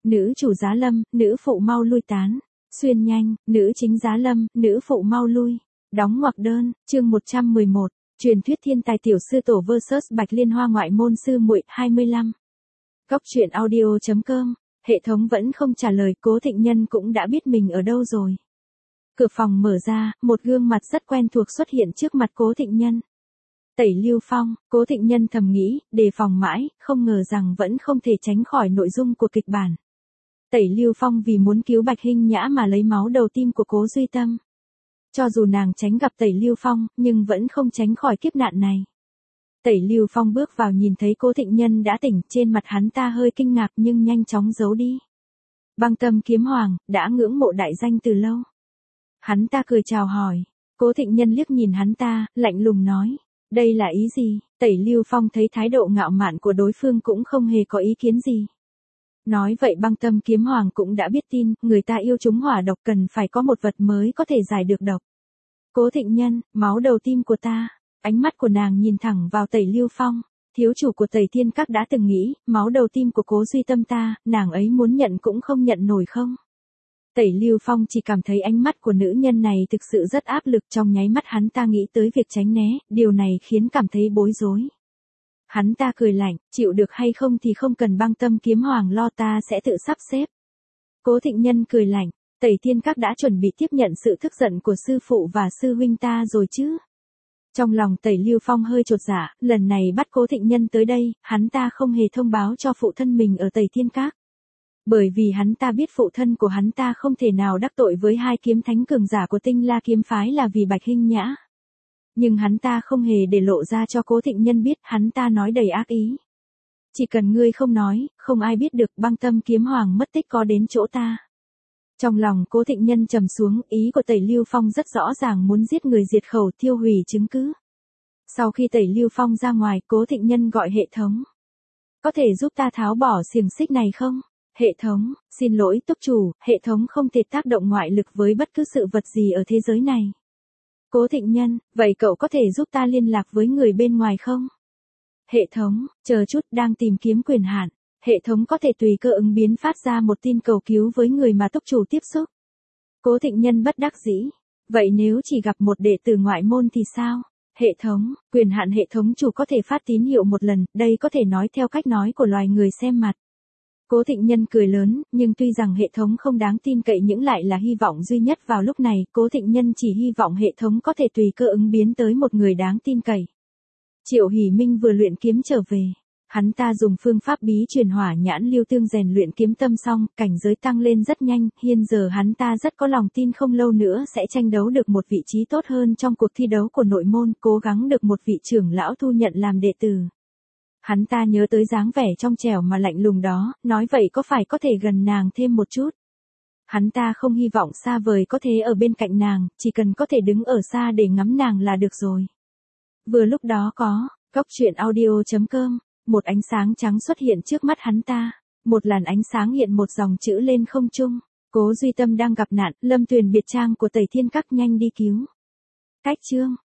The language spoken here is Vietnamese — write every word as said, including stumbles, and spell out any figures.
nữ chủ giá lâm, nữ phụ mau lui tán. Xuyên nhanh, nữ chính giá lâm, nữ phụ mau lui. Đóng ngoặc đơn, chương một trăm mười một, truyền thuyết thiên tài tiểu sư tổ versus Bạch Liên Hoa ngoại môn sư muội hai mươi lăm. Góc truyện audio chấm com, hệ thống vẫn không trả lời, Cố Thịnh Nhân cũng đã biết mình ở đâu rồi. Cửa phòng mở ra, một gương mặt rất quen thuộc xuất hiện trước mặt Cố Thịnh Nhân. Tẩy Lưu Phong, Cố Thịnh Nhân thầm nghĩ, đề phòng mãi, không ngờ rằng vẫn không thể tránh khỏi nội dung của kịch bản. Tẩy Lưu Phong vì muốn cứu Bạch Hinh Nhã mà lấy máu đầu tim của Cố Duy Tâm. Cho dù nàng tránh gặp Tẩy Lưu Phong, nhưng vẫn không tránh khỏi kiếp nạn này. Tẩy Lưu Phong bước vào nhìn thấy Cố Thịnh Nhân đã tỉnh, trên mặt hắn ta hơi kinh ngạc nhưng nhanh chóng giấu đi. Băng Tâm Kiếm Hoàng, đã ngưỡng mộ đại danh từ lâu. Hắn ta cười chào hỏi, Cố Thịnh Nhân liếc nhìn hắn ta, lạnh lùng nói, đây là ý gì? Tẩy Lưu Phong thấy thái độ ngạo mạn của đối phương cũng không hề có ý kiến gì. Nói vậy Băng Tâm Kiếm Hoàng cũng đã biết tin, người ta yêu chúng hỏa độc cần phải có một vật mới có thể giải được độc. Cố Thịnh Nhân, máu đầu tim của ta. Ánh mắt của nàng nhìn thẳng vào Tẩy Lưu Phong. Thiếu chủ của Tẩy Thiên Các đã từng nghĩ, máu đầu tim của Cố Duy Tâm ta, nàng ấy muốn nhận cũng không nhận nổi không? Tẩy Lưu Phong chỉ cảm thấy ánh mắt của nữ nhân này thực sự rất áp lực, trong nháy mắt hắn ta nghĩ tới việc tránh né, điều này khiến cảm thấy bối rối. Hắn ta cười lạnh, chịu được hay không thì không cần Băng Tâm Kiếm Hoàng lo, ta sẽ tự sắp xếp. Cố Thịnh Nhân cười lạnh, Tẩy Thiên Các đã chuẩn bị tiếp nhận sự tức giận của sư phụ và sư huynh ta rồi chứ? Trong lòng Tẩy Lưu Phong hơi chột dạ, lần này bắt Cố Thịnh Nhân tới đây, hắn ta không hề thông báo cho phụ thân mình ở Tẩy Thiên Các. Bởi vì hắn ta biết phụ thân của hắn ta không thể nào đắc tội với hai kiếm thánh cường giả của Tinh La kiếm phái là vì Bạch Hinh Nhã. Nhưng hắn ta không hề để lộ ra cho Cố Thịnh Nhân biết, hắn ta nói đầy ác ý. Chỉ cần ngươi không nói, không ai biết được Băng Tâm Kiếm Hoàng mất tích có đến chỗ ta. Trong lòng Cố Thịnh Nhân trầm xuống, ý của Tẩy Lưu Phong rất rõ ràng, muốn giết người diệt khẩu, tiêu hủy chứng cứ. Sau khi Tẩy Lưu Phong ra ngoài, Cố Thịnh Nhân gọi hệ thống. Có thể giúp ta tháo bỏ xiềng xích này không? Hệ thống, xin lỗi túc chủ, hệ thống không thể tác động ngoại lực với bất cứ sự vật gì ở thế giới này. Cố Thịnh Nhân, vậy cậu có thể giúp ta liên lạc với người bên ngoài không? Hệ thống, chờ chút, đang tìm kiếm quyền hạn. Hệ thống có thể tùy cơ ứng biến phát ra một tin cầu cứu với người mà túc chủ tiếp xúc. Cố Thịnh Nhân bất đắc dĩ. Vậy nếu chỉ gặp một đệ tử ngoại môn thì sao? Hệ thống, quyền hạn hệ thống chủ có thể phát tín hiệu một lần, đây có thể nói theo cách nói của loài người xem mặt. Cố Thịnh Nhân cười lớn, nhưng tuy rằng hệ thống không đáng tin cậy nhưng lại là hy vọng duy nhất vào lúc này, Cố Thịnh Nhân chỉ hy vọng hệ thống có thể tùy cơ ứng biến tới một người đáng tin cậy. Triệu Hỷ Minh vừa luyện kiếm trở về. Hắn ta dùng phương pháp bí truyền hỏa nhãn lưu tương rèn luyện kiếm tâm xong, cảnh giới tăng lên rất nhanh, hiện giờ hắn ta rất có lòng tin không lâu nữa sẽ tranh đấu được một vị trí tốt hơn trong cuộc thi đấu của nội môn, cố gắng được một vị trưởng lão thu nhận làm đệ tử. Hắn ta nhớ tới dáng vẻ trong trẻo mà lạnh lùng đó, nói vậy có phải có thể gần nàng thêm một chút. Hắn ta không hy vọng xa vời có thể ở bên cạnh nàng, chỉ cần có thể đứng ở xa để ngắm nàng là được rồi. Vừa lúc đó có, góc truyện audio chấm com, một ánh sáng trắng xuất hiện trước mắt hắn ta, một làn ánh sáng hiện một dòng chữ lên không trung, Cố Duy Tâm đang gặp nạn, Lâm Tuyền biệt trang của Tẩy Thiên Các nhanh đi cứu. Cách chương